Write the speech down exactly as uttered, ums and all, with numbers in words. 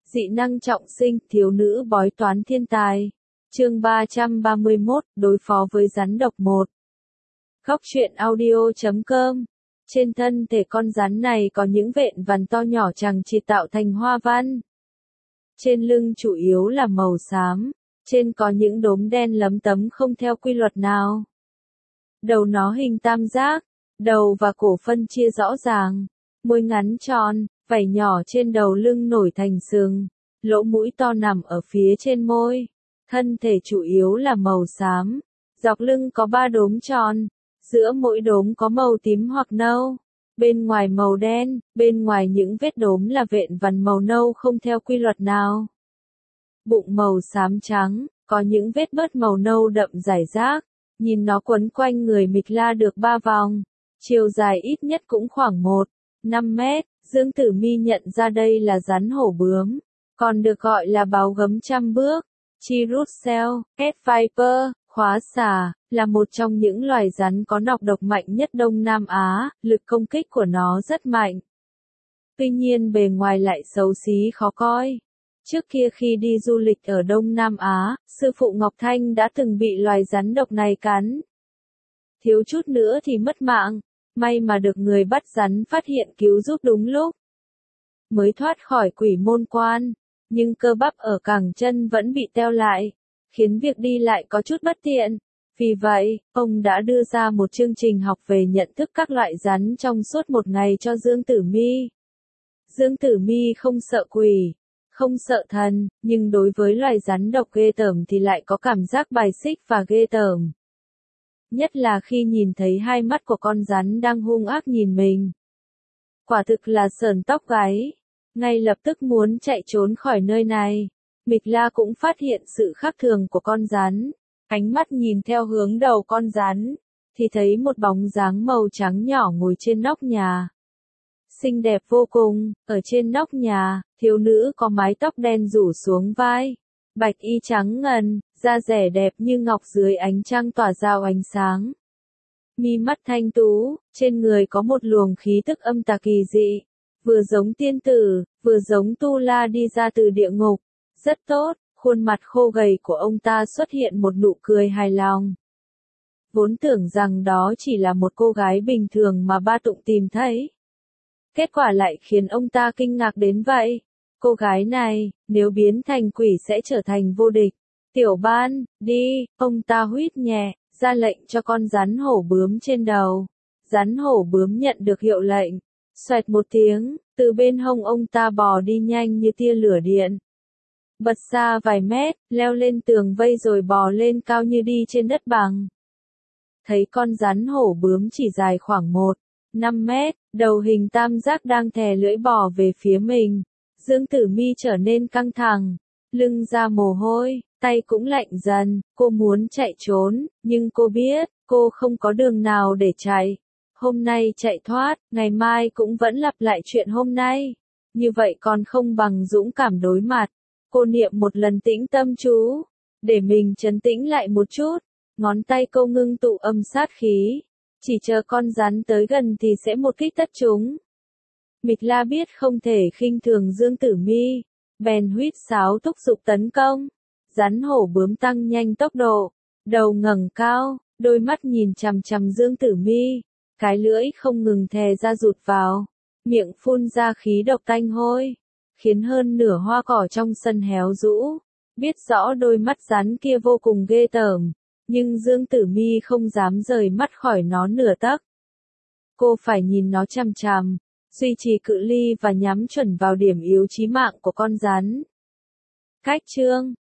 Dị năng trọng sinh, thiếu nữ bói toán thiên tài. Chương ba trăm ba mươi mốt, đối phó với rắn độc một. Góc truyện audio chấm com. Trên thân thể con rắn này có những vện vằn to nhỏ chằng chịt tạo thành hoa văn. Trên lưng chủ yếu là màu xám, trên có những đốm đen lấm tấm không theo quy luật nào. Đầu nó hình tam giác, đầu và cổ phân chia rõ ràng, môi ngắn tròn, vảy nhỏ trên đầu lưng nổi thành sừng, lỗ mũi to nằm ở phía trên môi. Thân thể chủ yếu là màu xám, dọc lưng có ba đốm tròn, giữa mỗi đốm có màu tím hoặc nâu, bên ngoài màu đen, bên ngoài những vết đốm là vện vằn màu nâu không theo quy luật nào. Bụng màu xám trắng, có những vết bớt màu nâu đậm rải rác, nhìn nó quấn quanh người Mịch La được ba vòng, chiều dài ít nhất cũng khoảng một phẩy năm mét. Dương Tử Mi nhận ra đây là rắn hổ bướm, còn được gọi là báo gấm trăm bước. Chirussel, Cat Viper, khóa xà, là một trong những loài rắn có nọc độc mạnh nhất Đông Nam Á, lực công kích của nó rất mạnh. Tuy nhiên bề ngoài lại xấu xí khó coi. Trước kia khi đi du lịch ở Đông Nam Á, sư phụ Ngọc Thanh đã từng bị loài rắn độc này cắn. Thiếu chút nữa thì mất mạng, may mà được người bắt rắn phát hiện cứu giúp đúng lúc. Mới thoát khỏi quỷ môn quan, nhưng cơ bắp ở cẳng chân vẫn bị teo lại, khiến việc đi lại có chút bất tiện. Vì vậy, ông đã đưa ra một chương trình học về nhận thức các loại rắn trong suốt một ngày cho Dương Tử Mi. Dương Tử Mi không sợ quỷ, không sợ thần, nhưng đối với loài rắn độc ghê tởm thì lại có cảm giác bài xích và ghê tởm. Nhất là khi nhìn thấy hai mắt của con rắn đang hung ác nhìn mình. Quả thực là sởn tóc gáy. Ngay lập tức muốn chạy trốn khỏi nơi này. Mịch La cũng phát hiện sự khác thường của con rắn. Ánh mắt nhìn theo hướng đầu con rắn, thì thấy một bóng dáng màu trắng nhỏ ngồi trên nóc nhà. Xinh đẹp vô cùng, ở trên nóc nhà, thiếu nữ có mái tóc đen rủ xuống vai. Bạch y trắng ngần, da dẻ đẹp như ngọc dưới ánh trăng tỏa ra ánh sáng. Mi mắt thanh tú, trên người có một luồng khí tức âm tà kỳ dị. Vừa giống tiên tử, vừa giống Tu La đi ra từ địa ngục. Rất tốt, khuôn mặt khô gầy của ông ta xuất hiện một nụ cười hài lòng. Vốn tưởng rằng đó chỉ là một cô gái bình thường mà Ba Tụng tìm thấy. Kết quả lại khiến ông ta kinh ngạc đến vậy. Cô gái này, nếu biến thành quỷ sẽ trở thành vô địch. Tiểu Ban, đi, ông ta huýt nhẹ, ra lệnh cho con rắn hổ bướm trên đầu. Rắn hổ bướm nhận được hiệu lệnh. Xoẹt một tiếng, từ bên hông ông ta bò đi nhanh như tia lửa điện. Bật xa vài mét, leo lên tường vây rồi bò lên cao như đi trên đất bằng. Thấy con rắn hổ bướm chỉ dài khoảng một phẩy năm mét, đầu hình tam giác đang thè lưỡi bò về phía mình. Dương Tử Mi trở nên căng thẳng, lưng ra mồ hôi, tay cũng lạnh dần, cô muốn chạy trốn, nhưng cô biết, cô không có đường nào để chạy. Hôm nay chạy thoát, ngày mai cũng vẫn lặp lại chuyện hôm nay. Như vậy còn không bằng dũng cảm đối mặt. Cô niệm một lần tĩnh tâm chú, để mình trấn tĩnh lại một chút. Ngón tay cô ngưng tụ âm sát khí. Chỉ chờ con rắn tới gần thì sẽ một kích tất chúng. Mịch La biết không thể khinh thường Dương Tử Mi, bèn huýt sáo thúc giục tấn công. Rắn hổ bướm tăng nhanh tốc độ, đầu ngẩng cao, đôi mắt nhìn chằm chằm Dương Tử Mi. Cái lưỡi không ngừng thè ra rụt vào, miệng phun ra khí độc tanh hôi, khiến hơn nửa hoa cỏ trong sân héo rũ. Biết rõ đôi mắt rắn kia vô cùng ghê tởm, nhưng Dương Tử Mi không dám rời mắt khỏi nó nửa tấc. Cô phải nhìn nó chằm chằm, duy trì cự ly và nhắm chuẩn vào điểm yếu chí mạng của con rắn. Cách chương